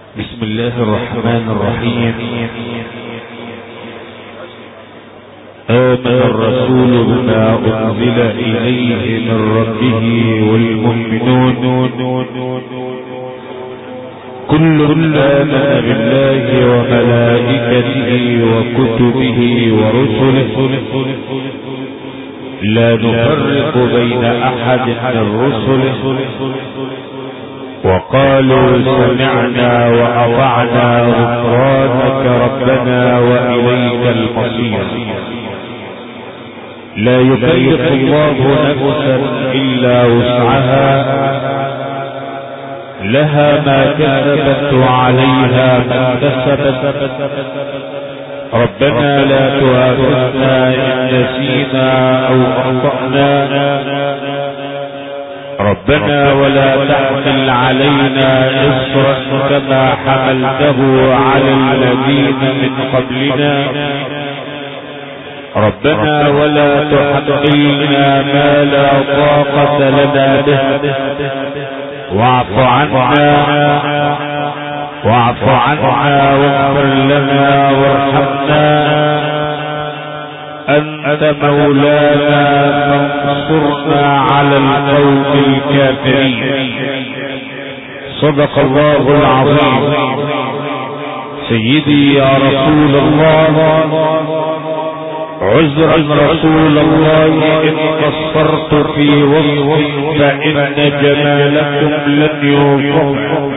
بسم الله الرحمن الرحيم. آمن الرسول بما أنزل إليه من ربه والمؤمنون كل آمن بالله وملائكته وكتبه ورسله لا نفرق بين أحد من رسله وقالوا سمعنا وأطعنا غفرانك ربنا وإليك المصير. لا يكلف الله نفسا إلا وسعها لها ما كسبت وعليها ما اكتسبت. ربنا لا تؤاخذنا إن نسينا أو أخطأنا ربنا ولا تحمل علينا إصرا كما حملته على الذين من قبلنا ربنا ولا تحملنا ما لا طاقة لنا به واعف عنا واغفر لنا وارحمنا أنت مولانا فانصرنا على القوم الكافرين. صدق الله العظيم. سيدي يا رسول الله، عذرا رسول الله إن قصرت في وصف فإن جمالكم لن يوصف.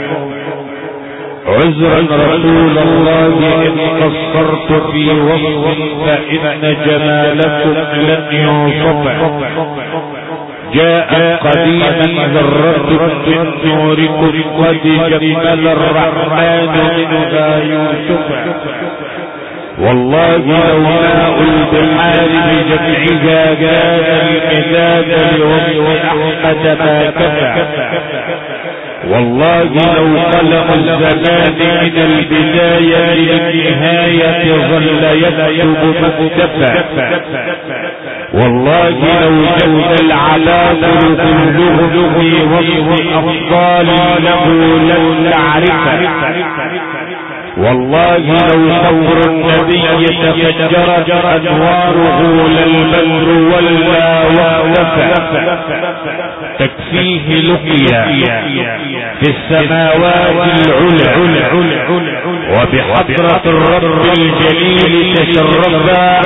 عذرا رسول الله إن قصرت في وصف فإن جمالكم لن يوصف. جاء قديما ذرة من نوركم قد جمل الرحمن منها يوسف. والله لولاء البحار بجمعها كان المداد لوصف أحمد ما كفى. والله لو قلم الزمان من البداية للنهاية ظل يكتب ما اكتفى. والله لو جد العلام كلهم في وصف أفضال له لن تعرف. والله لو صبر النبي تفجرت أنواره للبدر ولا واختفى. تكفيه لقيا في السماوات العلى وبحضرة الرب الجليل تشرفا.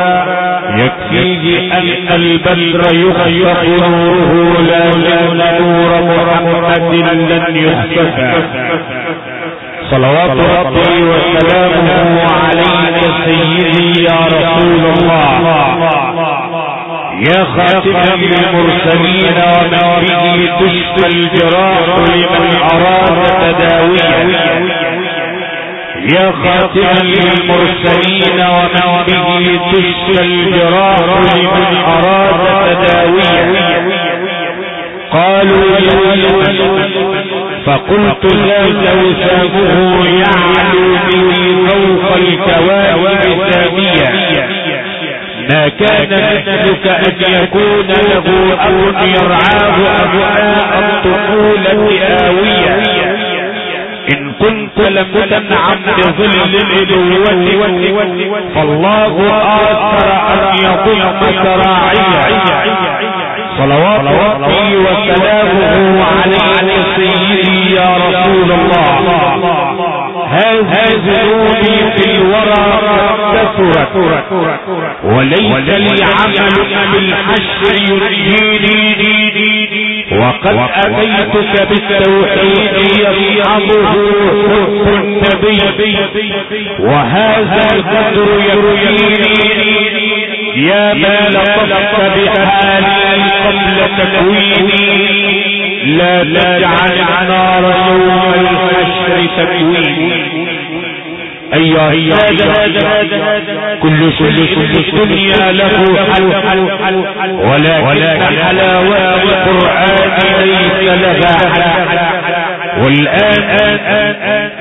يكفيه أن البدر يخفق نوره لكن نور محمد لن يخفى. صلوات ربي وسلامه عليك سيدي يا رسول الله، يا خاتم المرسلين ومن به تشفى الجراح لمن أراد تداويا. يا خاتم المرسلين ومن به تشفى الجراح لمن أراد تداويا. قالوا يا فقلت لا جوسامه يعلو به فوق الكواكب ساميا. ما كان مثلك أن يكون له أب يرعاه أبناء الطفولة آوية. إن كنت لم تنعم بظل الألوة فالله آثر أن يضمك راعيا. صلوات ربي وسلامه عليك سيدي يا رسول الله. هذه ذنوبي في الورى كثرت وليس لي عمل بالحشر ينجيني. وقد أتيتك بالتوحيد يصحبه حب النبي وهذا القدر يرجيني. يا ما لطفت بحالي قبل تكويني لا تجعل النار يوم الحشر تكويني. أيها السادة، كل الدنيا له حل ولكن حلاوة القرآن ليس لها حل. والآن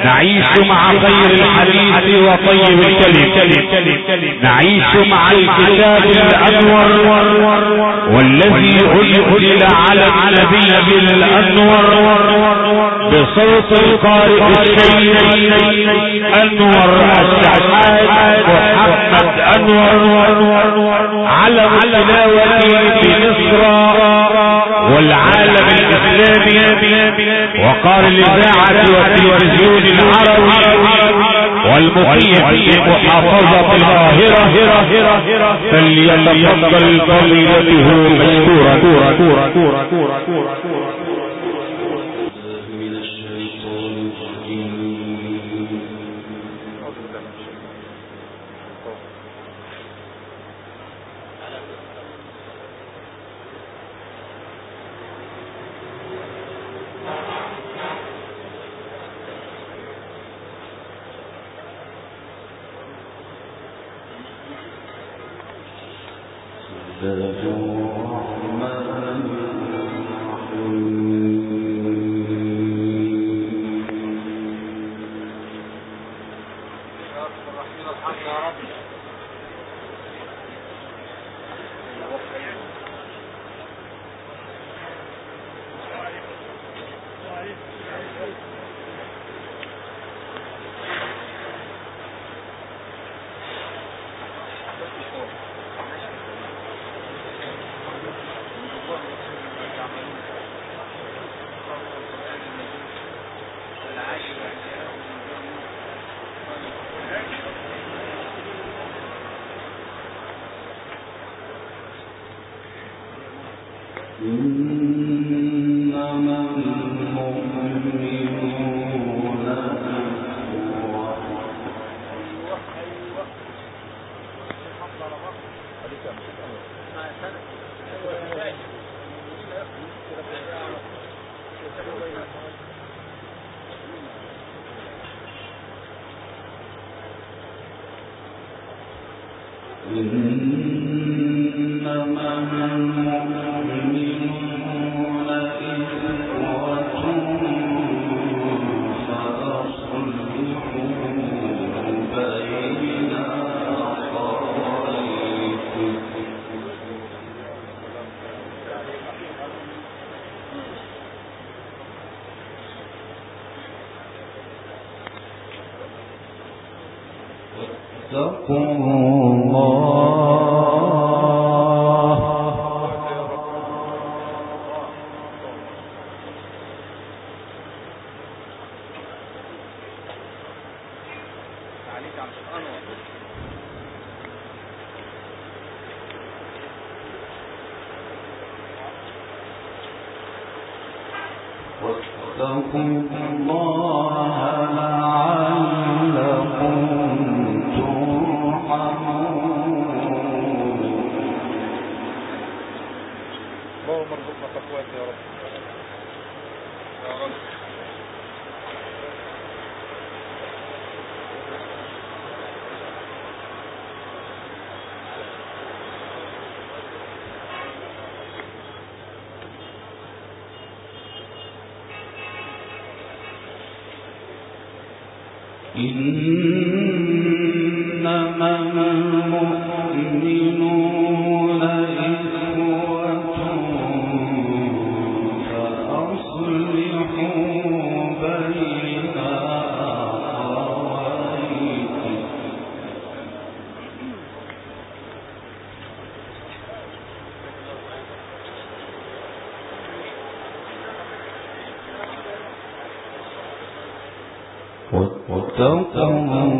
نعيش مع خير الحديث وطيب الكلم، نعيش مع الكتاب الأنور والذي أنزل على النبي الأنور بصوت القارئ الشيخ أنور الشحات محمد أنور علم التلاوة بمصر والعالم الإسلامي وقال الإذاعة والتلفزيون العربي والمقيم في محافظة القاهرة فليتفضل فضيلته مشكورا. إنما المؤمنون إخوة فأصلحوا بين أخويكم. واتقوا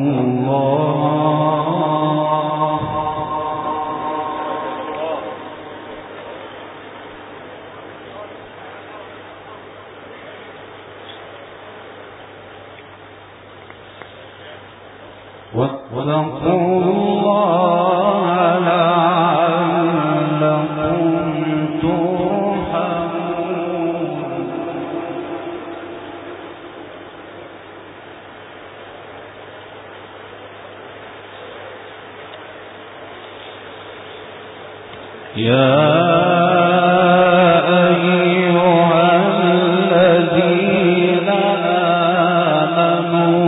الله لعلكم ترحمون. يا أيها الذين آمنوا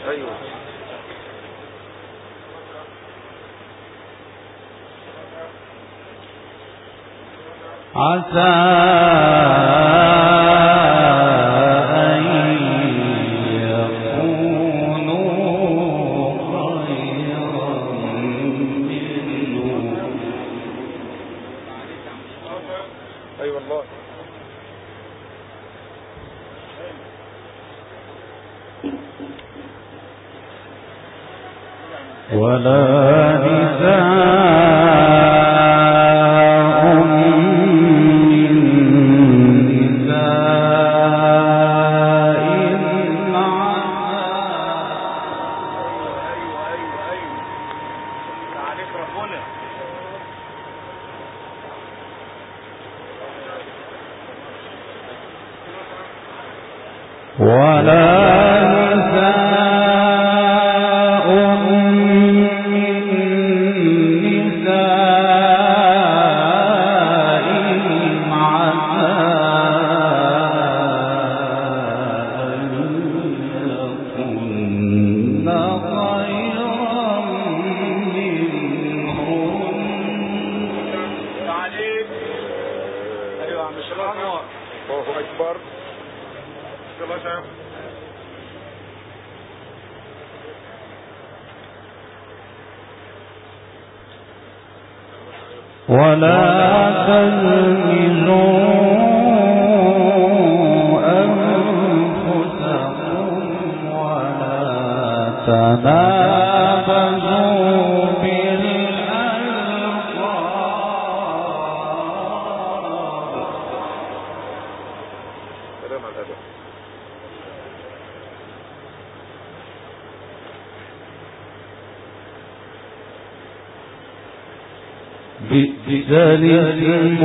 بئس الاسم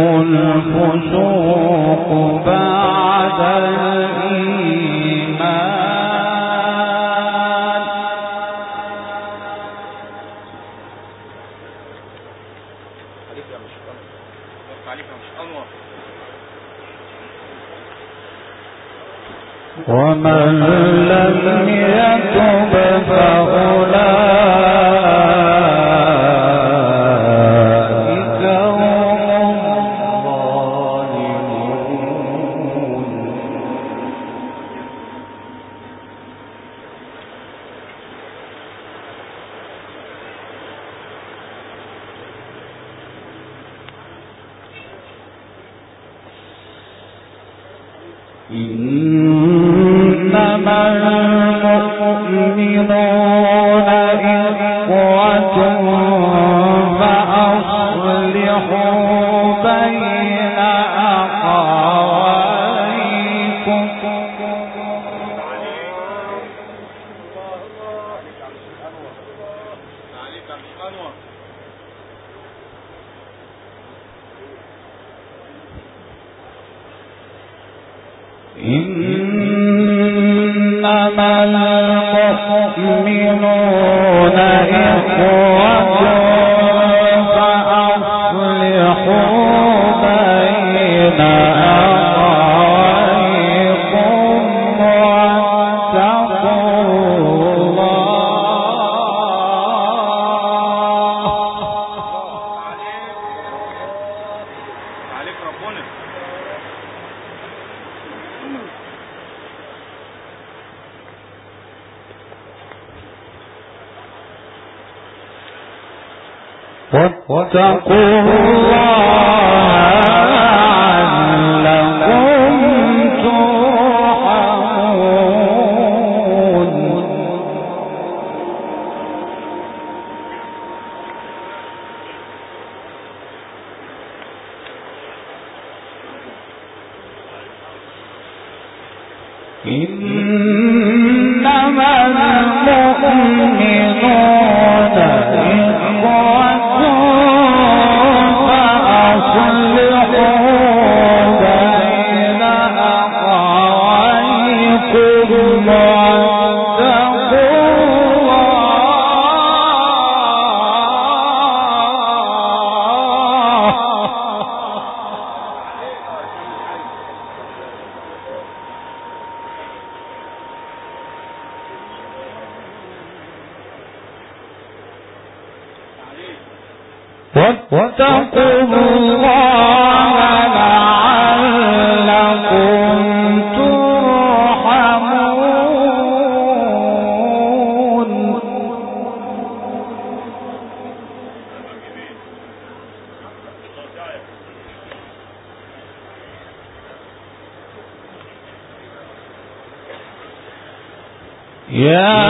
الفسوق بعد الإيمان. ومن لم يتب فأولئك هم الظالمون. إنما المؤمنون إخوة فأصلحوا بين أخويكم. إنما المؤمنون إخوة فأصلحوا بين أخويكم واتقوا لعلكم ترحمون. إنما المؤمنون إخوة فأصلحوا واتقوا الله لعلكم ترحمون. يا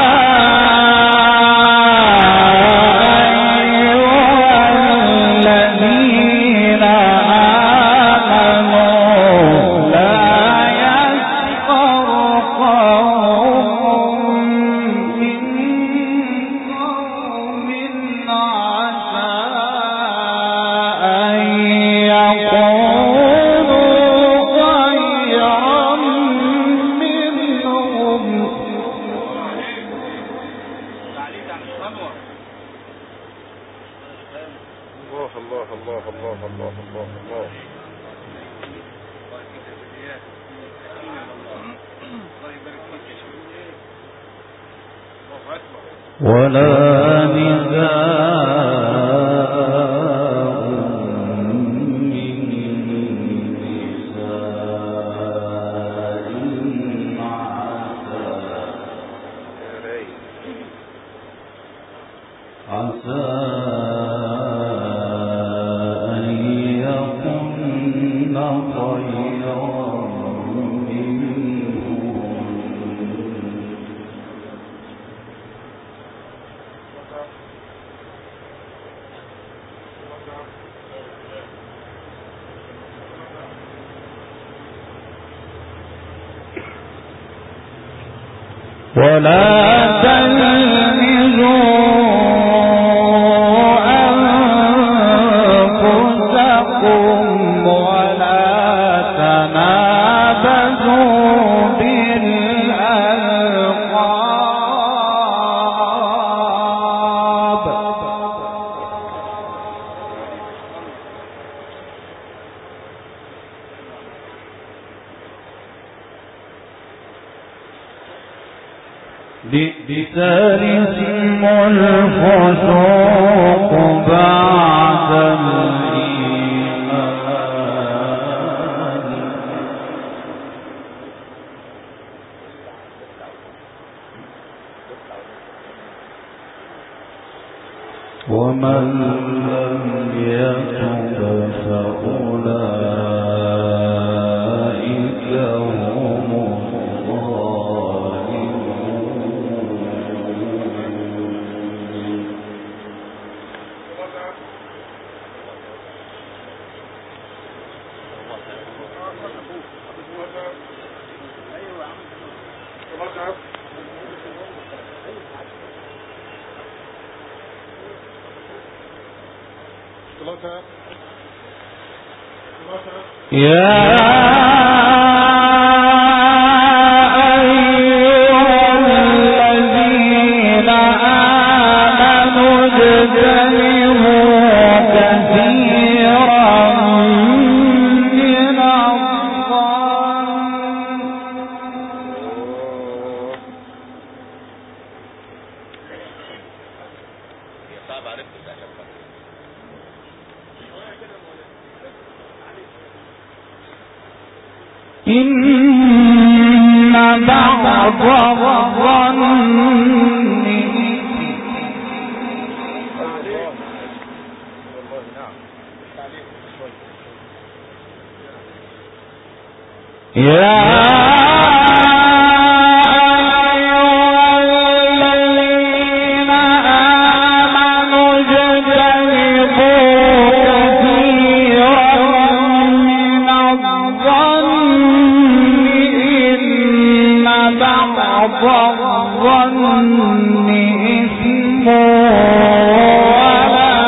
ولا نزاع من نساء عسى أن يكن خيرا ولا تلمزوا أنفسكم ولا تنابزوا بالألقاب. بئس الاسم الفسوق بعد الإيمان ومن لم يتب فأولئك هم يا أيها الذين آمنوا اجتنبوا كثيرا من إن بعض الظن يا الظن إثم ولا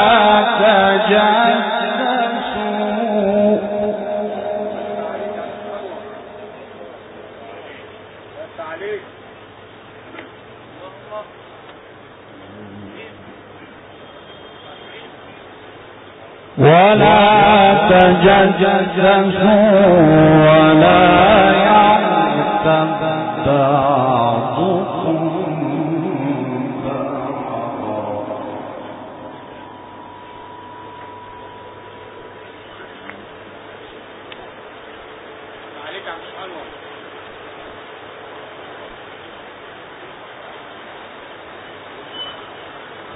تجسسوا. ولا تجسسوا ولا يغتب بعضكم بعضا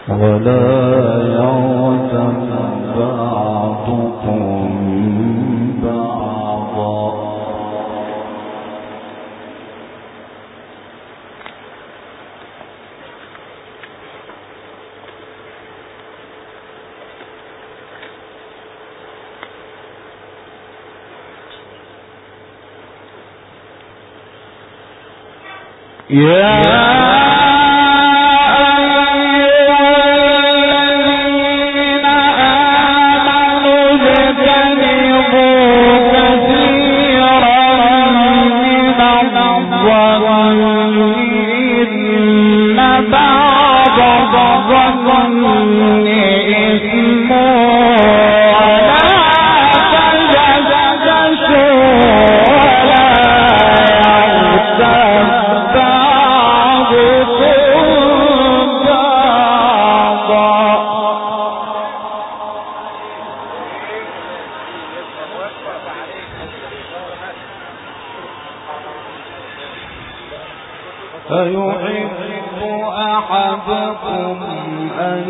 أيحب أحدكم أن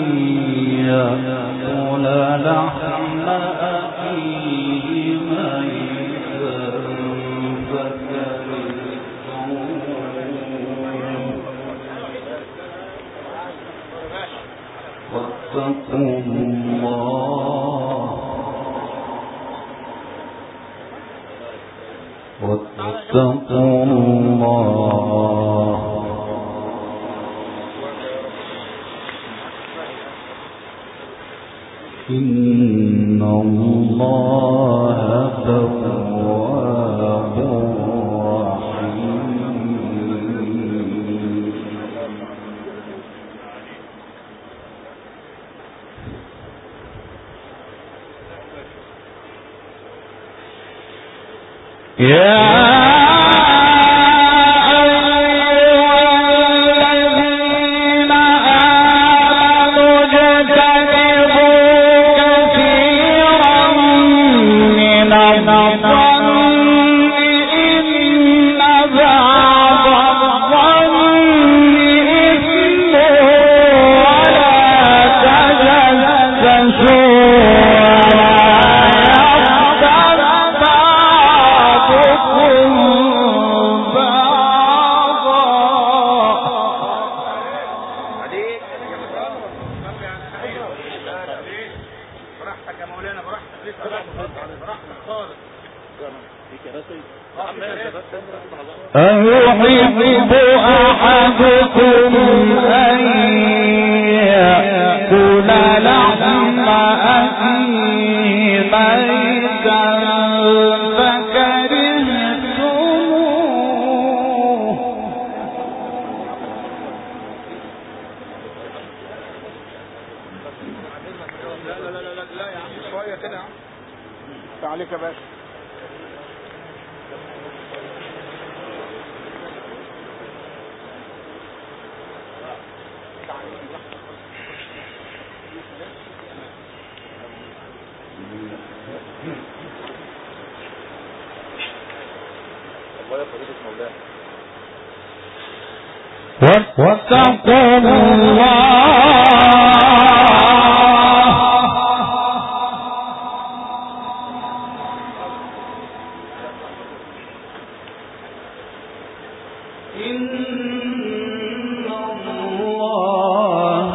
يأكل لحم أخيه ميتا فكرهتموه واتقوا الله إن الله تواب رحيم. أيحب أحدكم أن يأكل لحم أخيه ميتا فكرهتموه لا يا عم شوية كده يا عم تعاليك يا باشا. واتقوا الله إن الله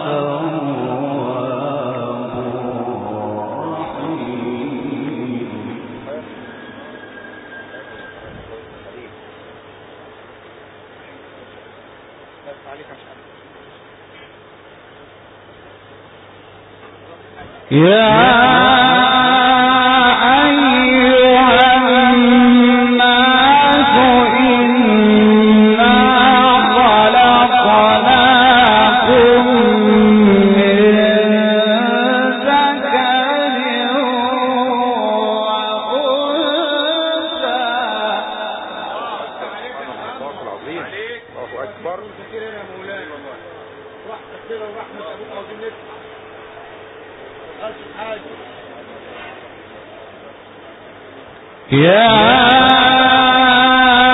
تواب رحيم.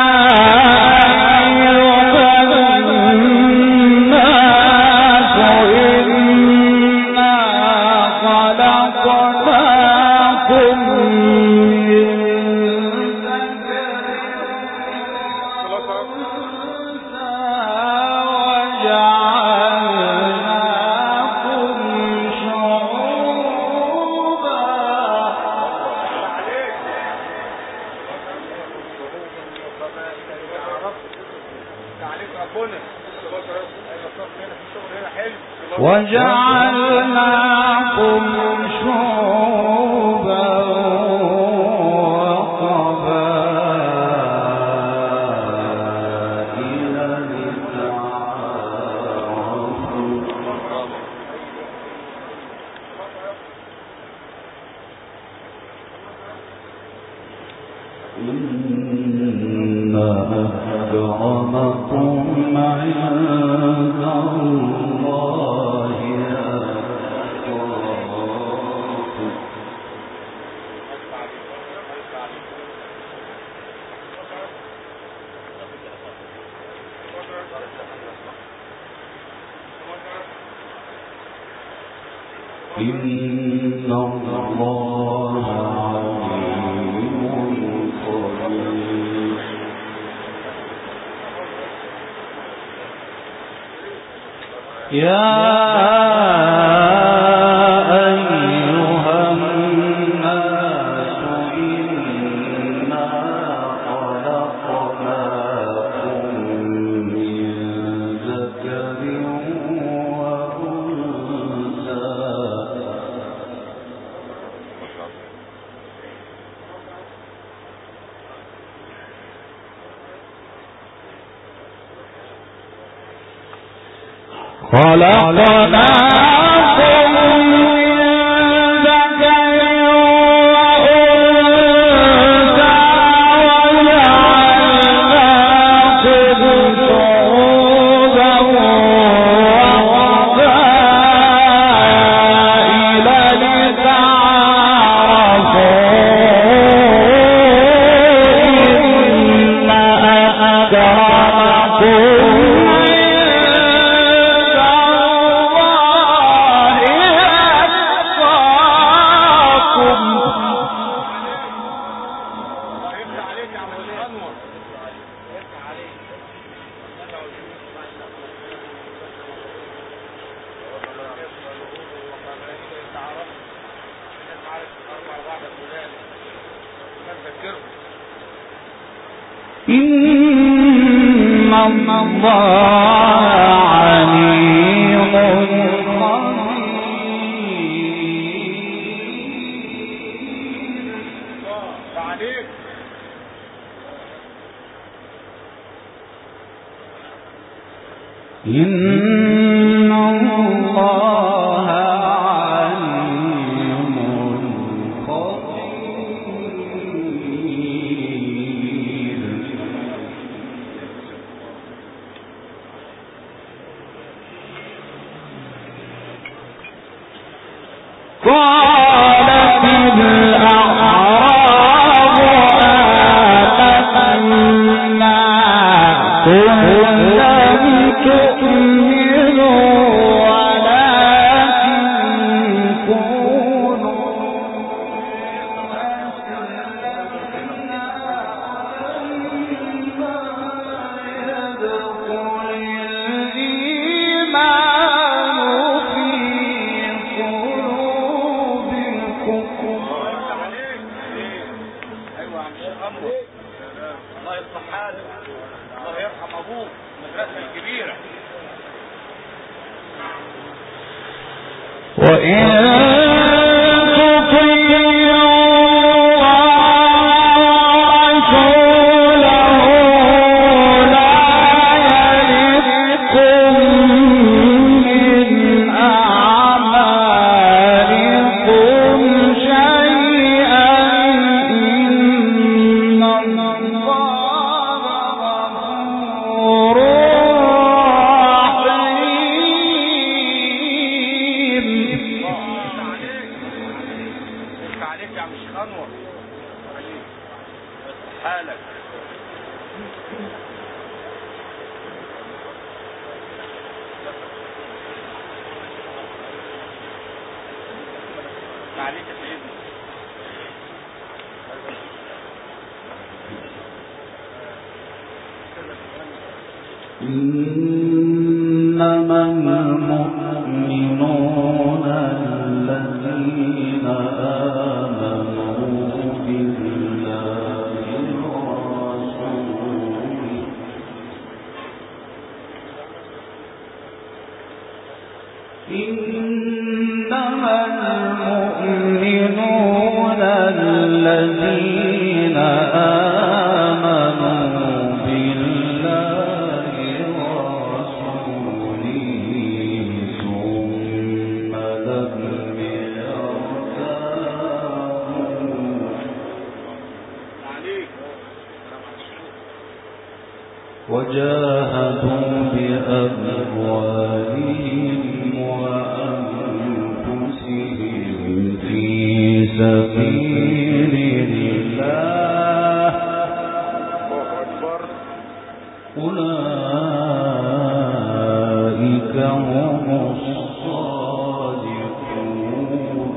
أيها الناس وجعلناكم شعوبا وقبائل لتعارفوا إن أكرمكم عند الله إن الله عليم خبير يا أيها الناس إنا خلقناكم من ذكر خلقناكم من ذكر وأنثى وجعلناكم شعوبا وقبائل إن الله عليم خبير إن الله عليم خبير قالت الأعراب آمنا قل لم تؤمنوا ولكن كونوا يدخل الإيمان في قلوبكم. ايوه عم الشيخ عمرو، الله يصلح حالك، الله يرحم ابوك، المدرسه الكبيره. وإن إن إنما المؤمنون الذين آمنوا بالله ورسوله إنما المؤمنون الذين آمنوا بالله ورسوله ثم لم يرتابوا وجاهدوا بأموالهم وأنفسهم في سبيل الله أولئك هم الصادقون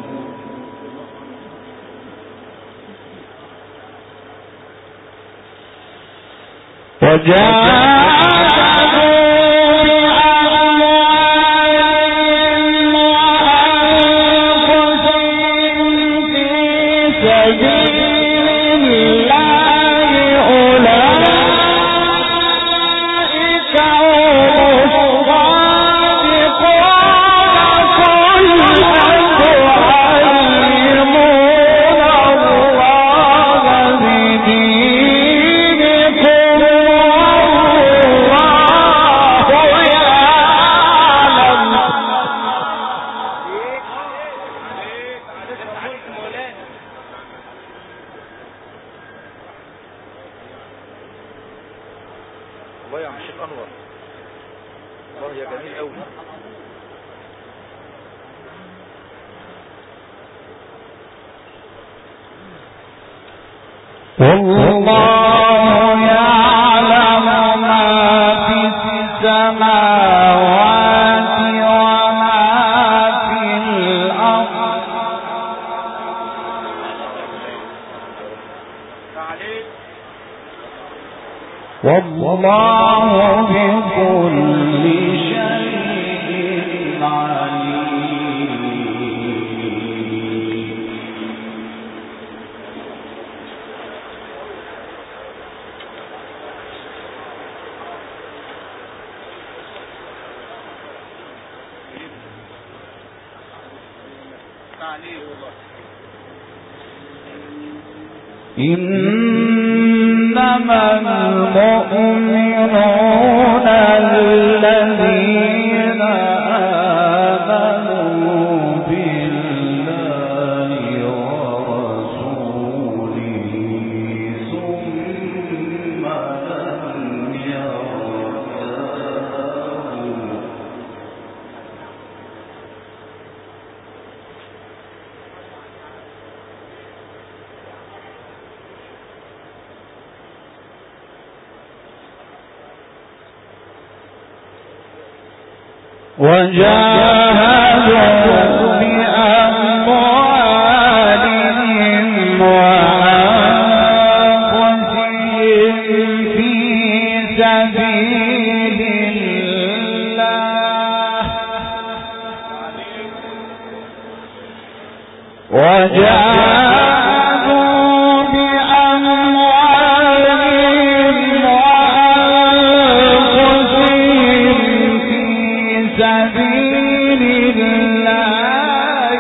والله يعلم ما في السماوات وما في الأرض والله بكل شيء عليم إنما المؤمنون الذين آمنوا بالله ورسوله ثم لم يرتابوا وجاهدوا بأموالهم وأنفسهم في سبيل الله وجاهدوا بأموالهم وأنفسهم في سبيل الله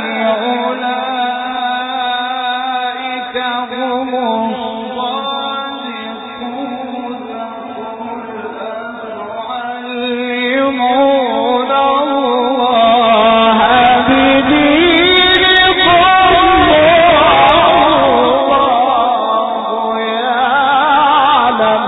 أولئك هم الصادقون يعلمون الله بدينكم والله يعلم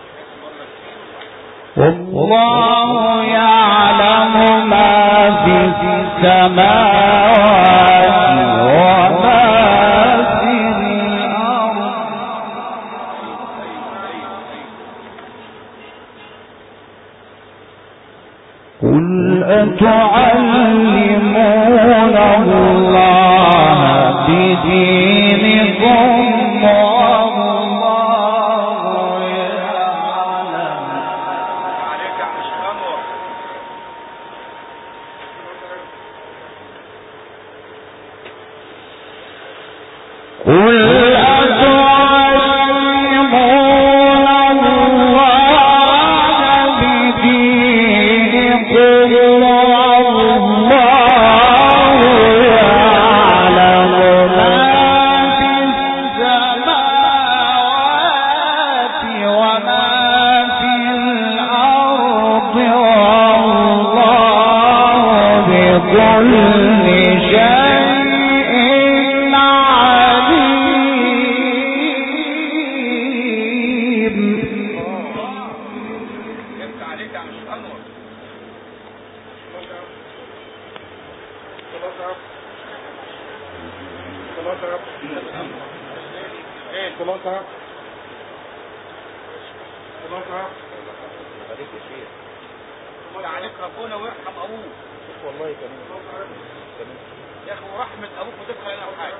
والله يعلم ما في عليك ربنا ويرحم ابوك. والله يا اخي ورحمه ابوك وتبقى لنا حاجه.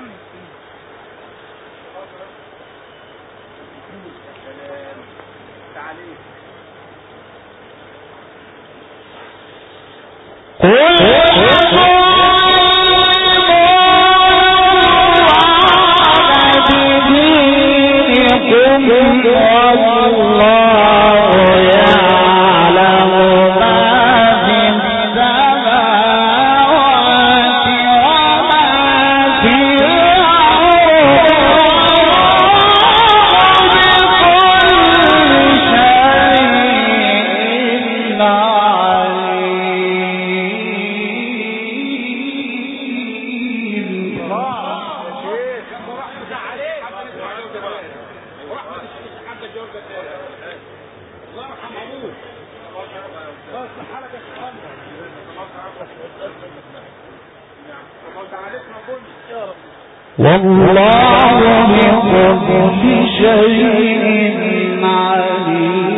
تعالي والله بكل شيء عليم.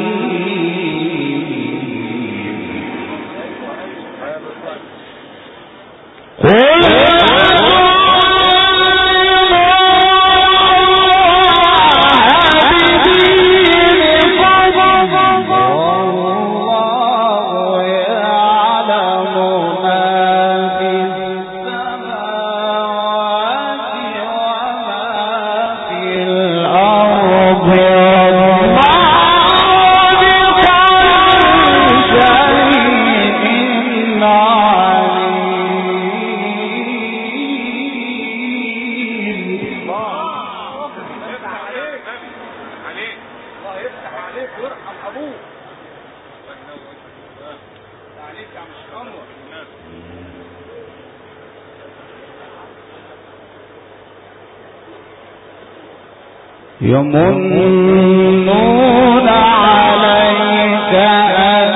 يمنون عليك أن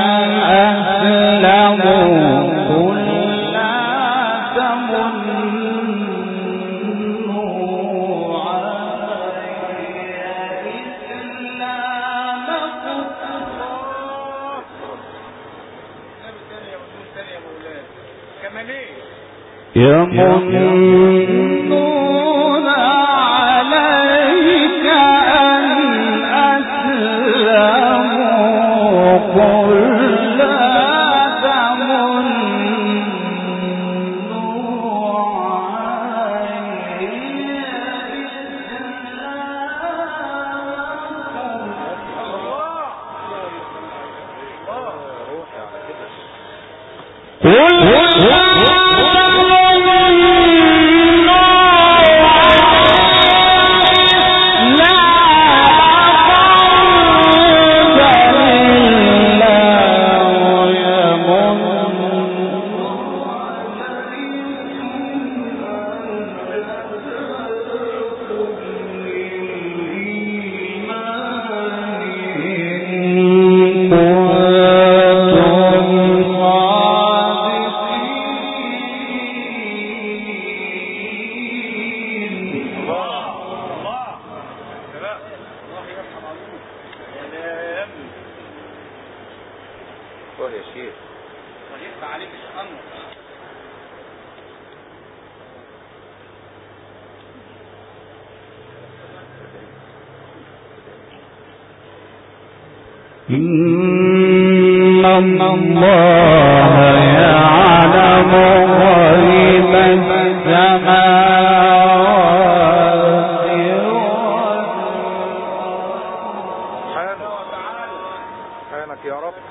أسلموا قل لا تمنوا علي إسلامكم. يمنون عليك أن أسلموا قل لا تمنوا علي إن الله يعلم غيب السماوات سبحانك يا رب.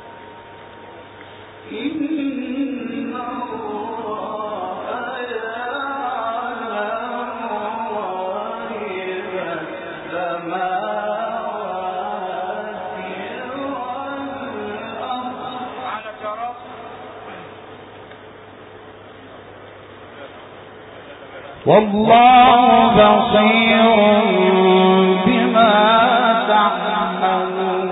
والله بصير بما تعملون.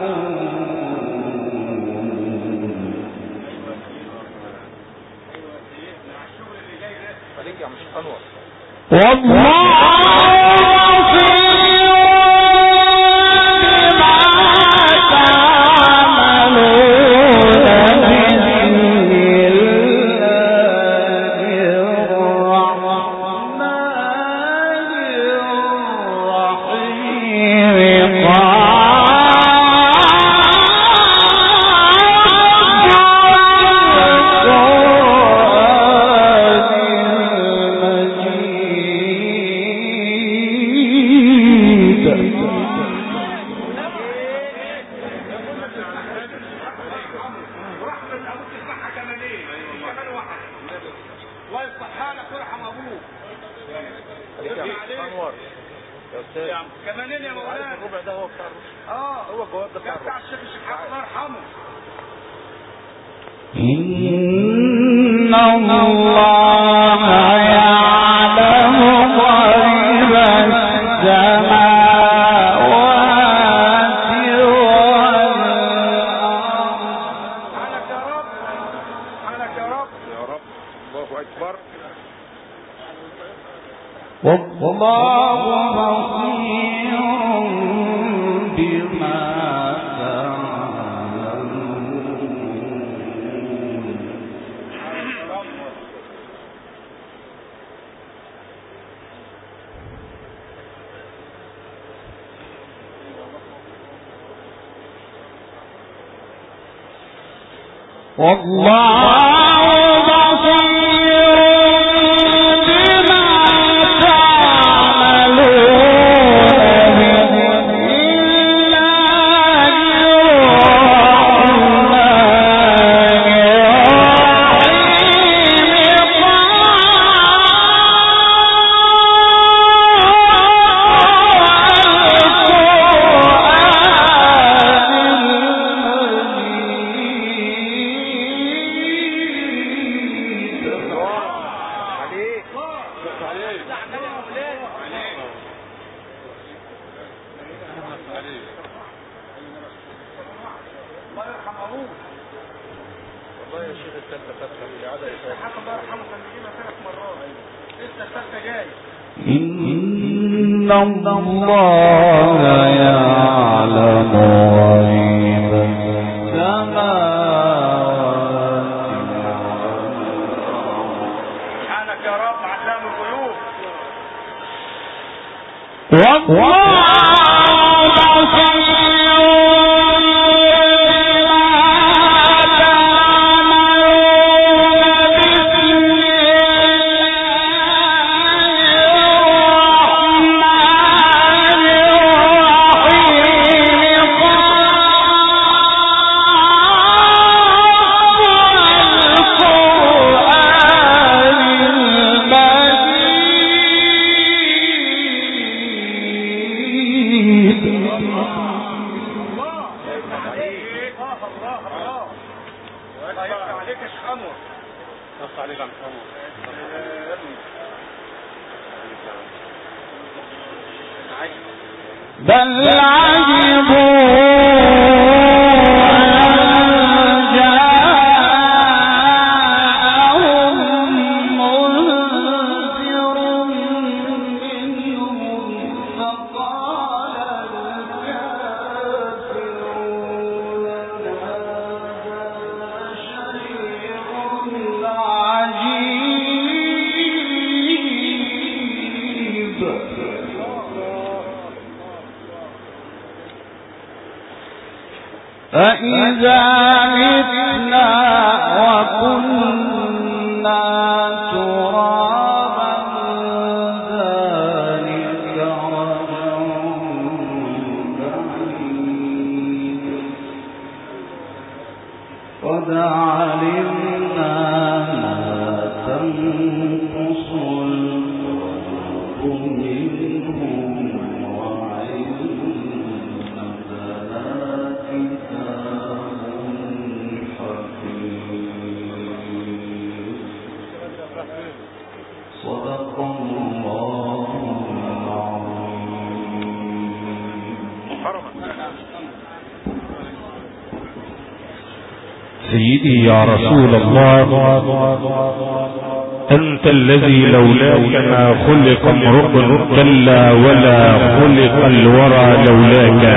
كمانين يا مولانا. الربع ده هو بتاع هو الجواب ده بتاع الشيخ الشحات الله يرحمه. إن الله يعلم غيب السماوات والأرض. سبحانك يا رب. سبحانك يا رب. يا رب. الله أكبر. والله بصير بما تعملون. والله إن الله يعلم غيب السماوات والأرض. سبحانك يا رب علام الغيوب. بل عجبوا أإذا متنا وكنا ترابا ذلك رجع بعيد قد علمنا ما تنقص القلوب منهم سيدي يا رسول الله، أنت الذي لولاك ما خلق امرؤ كلا ولا خلق الورى لولاك.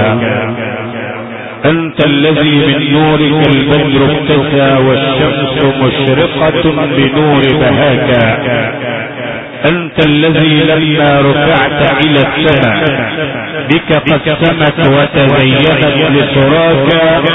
أنت الذي من نورك البدر ابتسى والشمس مشرقة بنور بهاك. أنت الذي لما رفعت إلى السماء بك قسمت وتزينت لسراك،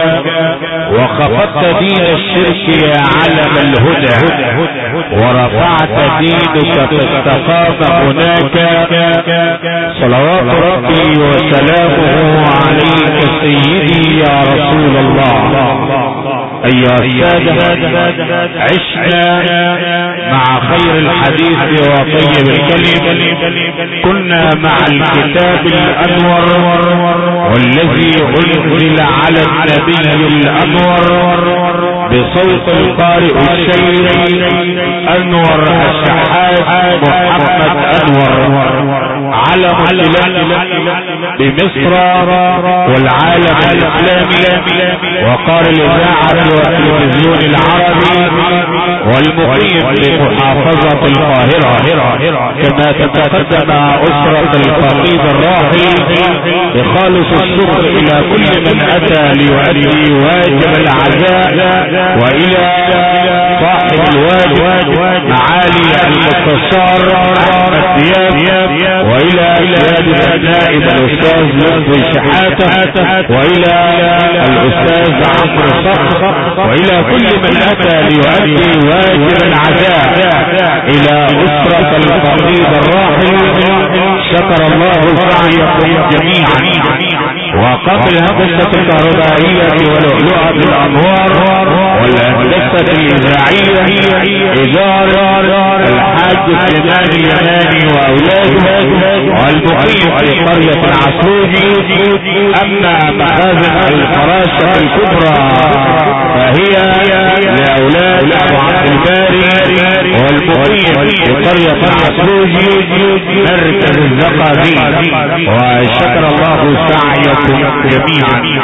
وخفضت دين الشرك يا علم الهدى، ورفعت دينك فاستقام هناك. صلوات ربي وسلامه عليك سيدي يا رسول الله. أيها السادة، عشنا مع خير الحديث وطيب الكلم، كنا مع الكتاب الأنور والذي أنزل على النبي الأنور بصوت القارئ الشيخ أنور الشحات محمد أنور، علم الإسلام بمصر والعالم الإسلامي، وقار الإذاعة والتلفزيون العربي، والمقيم بمحافظة القاهرة. كما تتقدم أسرة الفقيد الراحل بخالص الشكر إلى كل من أتى ليؤدي واجب العزاء، وإلى صاحب الواجب معالي المستشار أحمد دياب، وإلى سيادة النائب الأستاذ لطفي شحاتة، وإلى الأستاذ عمرو صقر، وإلى كل من أتى ليؤدي واجب العزاء، إلى أسرة الفقيد الراحل. شكر الله سعيكم جميعا. وقبل الهندسة الكهربائية ولؤلؤة الأنوار والهندسة الإذاعية إدارة الحاج سليمان اليماني وأولاده، والمقيم في قرية العسلوجي. أما مخازن الفراشة الكبرى فهي لأولاد أبو عبد الباري، والمقيم في قرية العسلوجي مركز الزقازي. وشكر الله سعيكم جميعا.